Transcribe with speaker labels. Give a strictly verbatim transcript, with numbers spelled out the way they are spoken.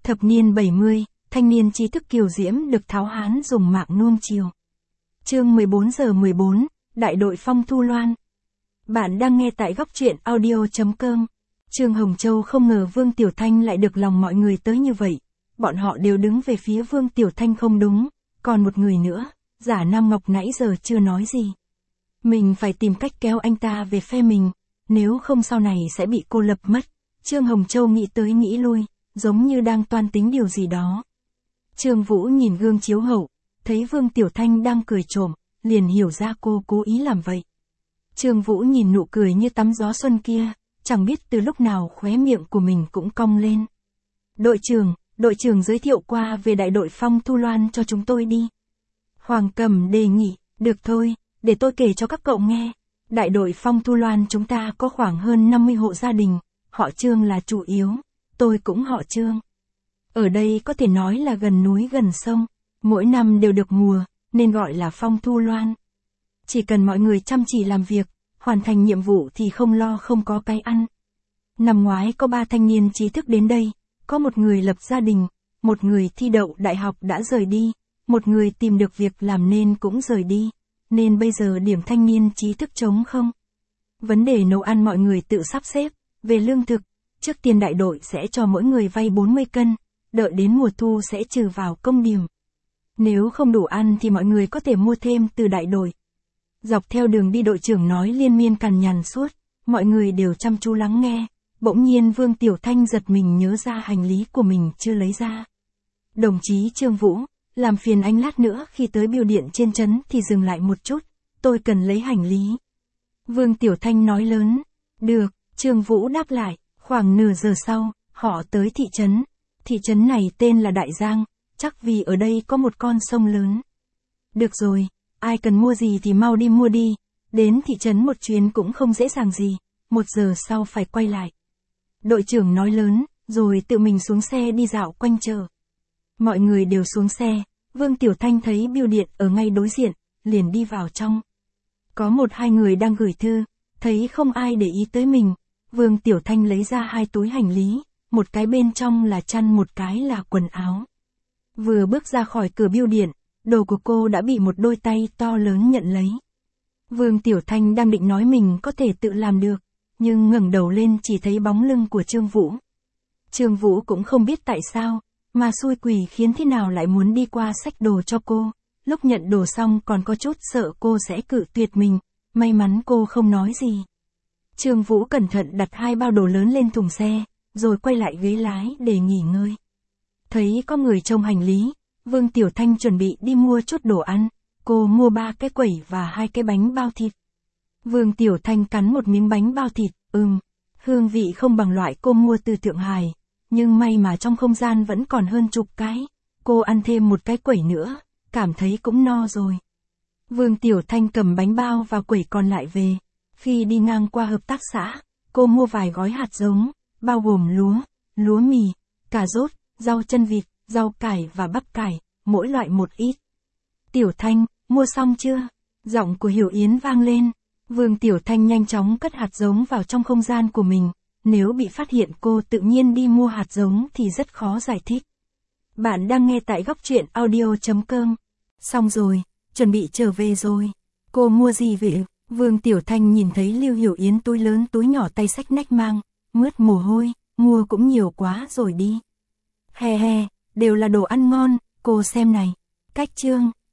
Speaker 1: Thập niên bảy mươi, thanh niên trí thức kiều diễm được tháo hán dùng mạng nuông chiều. Chương mười bốn giờ mười bốn, Đại đội Phong Thu Loan. Bạn đang nghe tại góc truyện audio chấm com. Trương Hồng Châu không ngờ Vương Tiểu Thanh lại được lòng mọi người tới như vậy. Bọn họ đều đứng về phía Vương Tiểu Thanh không đúng, còn một người nữa, Giả Nam Ngọc nãy giờ chưa nói gì. Mình phải tìm cách kéo anh ta về phe mình, nếu không sau này sẽ bị cô lập mất. Trương Hồng Châu nghĩ tới nghĩ lui, giống như đang toan tính điều gì đó. Trương Vũ nhìn gương chiếu hậu, thấy Vương Tiểu Thanh đang cười trộm, liền hiểu ra cô cố ý làm vậy. Trương Vũ nhìn nụ cười như tắm gió xuân kia, chẳng biết từ lúc nào khóe miệng của mình cũng cong lên. Đội trưởng, đội trưởng giới thiệu qua về đại đội Phong Thu Loan cho chúng tôi đi. Hoàng Cầm đề nghị, được thôi, để tôi kể cho các cậu nghe. Đại đội Phong Thu Loan chúng ta có khoảng hơn năm mươi hộ gia đình, họ Trương là chủ yếu, tôi cũng họ Trương. Ở đây có thể nói là gần núi gần sông, mỗi năm đều được mùa, nên gọi là Phong Thu Loan. Chỉ cần mọi người chăm chỉ làm việc, hoàn thành nhiệm vụ thì không lo không có cái ăn. Năm ngoái có ba thanh niên trí thức đến đây, có một người lập gia đình, một người thi đậu đại học đã rời đi, một người tìm được việc làm nên cũng rời đi, nên bây giờ điểm thanh niên trí thức trống không. Vấn đề nấu ăn mọi người tự sắp xếp, về lương thực, trước tiên đại đội sẽ cho mỗi người vay bốn mươi cân, đợi đến mùa thu sẽ trừ vào công điểm. Nếu không đủ ăn thì mọi người có thể mua thêm từ đại đội. Dọc theo đường đi đội trưởng nói liên miên cằn nhằn suốt, mọi người đều chăm chú lắng nghe, bỗng nhiên Vương Tiểu Thanh giật mình nhớ ra hành lý của mình chưa lấy ra. Đồng chí Trương Vũ, làm phiền anh lát nữa khi tới bưu điện trên trấn thì dừng lại một chút, tôi cần lấy hành lý. Vương Tiểu Thanh nói lớn, được, Trương Vũ đáp lại, khoảng nửa giờ sau, họ tới thị trấn. Thị trấn này tên là Đại Giang, chắc vì ở đây có một con sông lớn. Được rồi, ai cần mua gì thì mau đi mua đi, đến thị trấn một chuyến cũng không dễ dàng gì, một giờ sau phải quay lại. Đội trưởng nói lớn, rồi tự mình xuống xe đi dạo quanh chợ. Mọi người đều xuống xe, Vương Tiểu Thanh thấy bưu điện ở ngay đối diện, liền đi vào trong. Có một hai người đang gửi thư, thấy không ai để ý tới mình, Vương Tiểu Thanh lấy ra hai túi hành lý, một cái bên trong là chăn một cái là quần áo. Vừa bước ra khỏi cửa bưu điện, đồ của cô đã bị một đôi tay to lớn nhận lấy. Vương Tiểu Thanh đang định nói mình có thể tự làm được, nhưng ngẩng đầu lên chỉ thấy bóng lưng của Trương Vũ. Trương Vũ cũng không biết tại sao, mà xui quỷ khiến thế nào lại muốn đi qua xách đồ cho cô, lúc nhận đồ xong còn có chút sợ cô sẽ cự tuyệt mình, may mắn cô không nói gì. Trương Vũ cẩn thận đặt hai bao đồ lớn lên thùng xe, rồi quay lại ghế lái để nghỉ ngơi. Thấy có người trông hành lý, Vương Tiểu Thanh chuẩn bị đi mua chút đồ ăn, cô mua ba cái quẩy và hai cái bánh bao thịt. Vương Tiểu Thanh cắn một miếng bánh bao thịt, ừm, hương vị không bằng loại cô mua từ Thượng Hải, nhưng may mà trong không gian vẫn còn hơn chục cái, cô ăn thêm một cái quẩy nữa, cảm thấy cũng no rồi. Vương Tiểu Thanh cầm bánh bao và quẩy còn lại về, khi đi ngang qua hợp tác xã, cô mua vài gói hạt giống, bao gồm lúa, lúa mì, cà rốt, rau chân vịt, rau cải và bắp cải, mỗi loại một ít. Tiểu Thanh, mua xong chưa? Giọng của Hiểu Yến vang lên. Vương Tiểu Thanh nhanh chóng cất hạt giống vào trong không gian của mình, nếu bị phát hiện cô tự nhiên đi mua hạt giống thì rất khó giải thích. Bạn đang nghe tại góc truyện audio chấm com. Xong rồi, chuẩn bị trở về rồi. Cô mua gì vậy? Vương Tiểu Thanh nhìn thấy Lưu Hiểu Yến túi lớn túi nhỏ tay xách nách mang, mướt mồ hôi, mua cũng nhiều quá rồi đi. He he, đều là đồ ăn ngon, cô xem này. Cách chương,